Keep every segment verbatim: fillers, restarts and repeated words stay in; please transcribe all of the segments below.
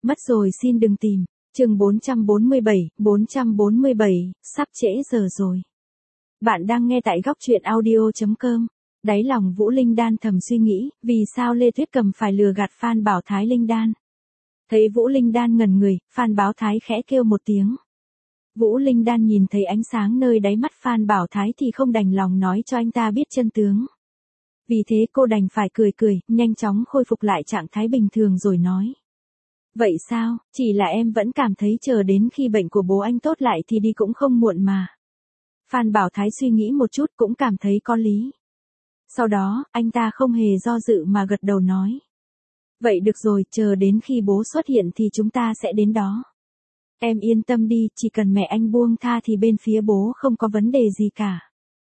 Mất rồi xin đừng tìm. Chương bốn trăm bốn mươi bảy, bốn trăm bốn mươi bảy, sắp trễ giờ rồi. Bạn đang nghe tại góc truyện audio chấm com. Đáy lòng Vũ Linh Đan thầm suy nghĩ, vì sao Lê Tuyết Cầm phải lừa gạt Phan Bảo Thái Linh Đan. Thấy Vũ Linh Đan ngẩn người, Phan Bảo Thái khẽ kêu một tiếng. Vũ Linh Đan nhìn thấy ánh sáng nơi đáy mắt Phan Bảo Thái thì không đành lòng nói cho anh ta biết chân tướng. Vì thế cô đành phải cười cười, nhanh chóng khôi phục lại trạng thái bình thường rồi nói. Vậy sao, chỉ là em vẫn cảm thấy chờ đến khi bệnh của bố anh tốt lại thì đi cũng không muộn mà. Phan Bảo Thái suy nghĩ một chút cũng cảm thấy có lý. Sau đó, anh ta không hề do dự mà gật đầu nói. Vậy được rồi, chờ đến khi bố xuất hiện thì chúng ta sẽ đến đó. Em yên tâm đi, chỉ cần mẹ anh buông tha thì bên phía bố không có vấn đề gì cả.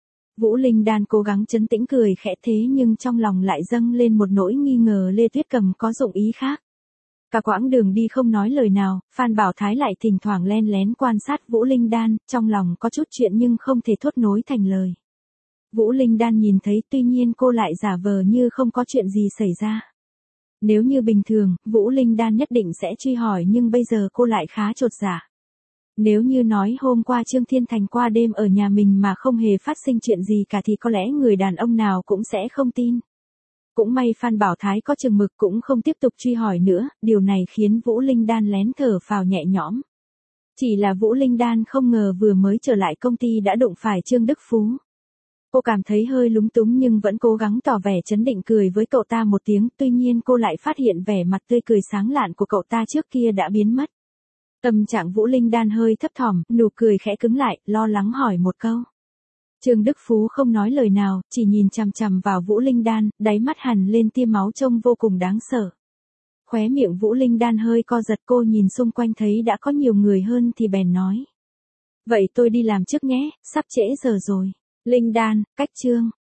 Vũ Linh Đan cố gắng trấn tĩnh cười khẽ thế nhưng trong lòng lại dâng lên một nỗi nghi ngờ Lê Tuyết Cầm có dụng ý khác. Cả quãng đường đi không nói lời nào, Phan Bảo Thái lại thỉnh thoảng len lén quan sát Vũ Linh Đan, trong lòng có chút chuyện nhưng không thể thốt nối thành lời. Vũ Linh Đan nhìn thấy tuy nhiên cô lại giả vờ như không có chuyện gì xảy ra. Nếu như bình thường, Vũ Linh Đan nhất định sẽ truy hỏi nhưng bây giờ cô lại khá chột dạ. Nếu như nói hôm qua Trương Thiên Thành qua đêm ở nhà mình mà không hề phát sinh chuyện gì cả thì có lẽ người đàn ông nào cũng sẽ không tin. Cũng may Phan Bảo Thái có chừng mực cũng không tiếp tục truy hỏi nữa, điều này khiến Vũ Linh Đan lén thở phào nhẹ nhõm. Chỉ là Vũ Linh Đan không ngờ vừa mới trở lại công ty đã đụng phải Trương Đức Phú. Cô cảm thấy hơi lúng túng nhưng vẫn cố gắng tỏ vẻ trấn định cười với cậu ta một tiếng, tuy nhiên cô lại phát hiện vẻ mặt tươi cười sáng lạn của cậu ta trước kia đã biến mất. Tâm trạng Vũ Linh Đan hơi thấp thỏm, nụ cười khẽ cứng lại, lo lắng hỏi một câu. Trương Đức Phú không nói lời nào, chỉ nhìn chằm chằm vào Vũ Linh Đan, đáy mắt hằn lên tia máu trông vô cùng đáng sợ. Khóe miệng Vũ Linh Đan hơi co giật, cô nhìn xung quanh thấy đã có nhiều người hơn thì bèn nói. Vậy tôi đi làm trước nhé, sắp trễ giờ rồi. Linh Đan, cách Trương.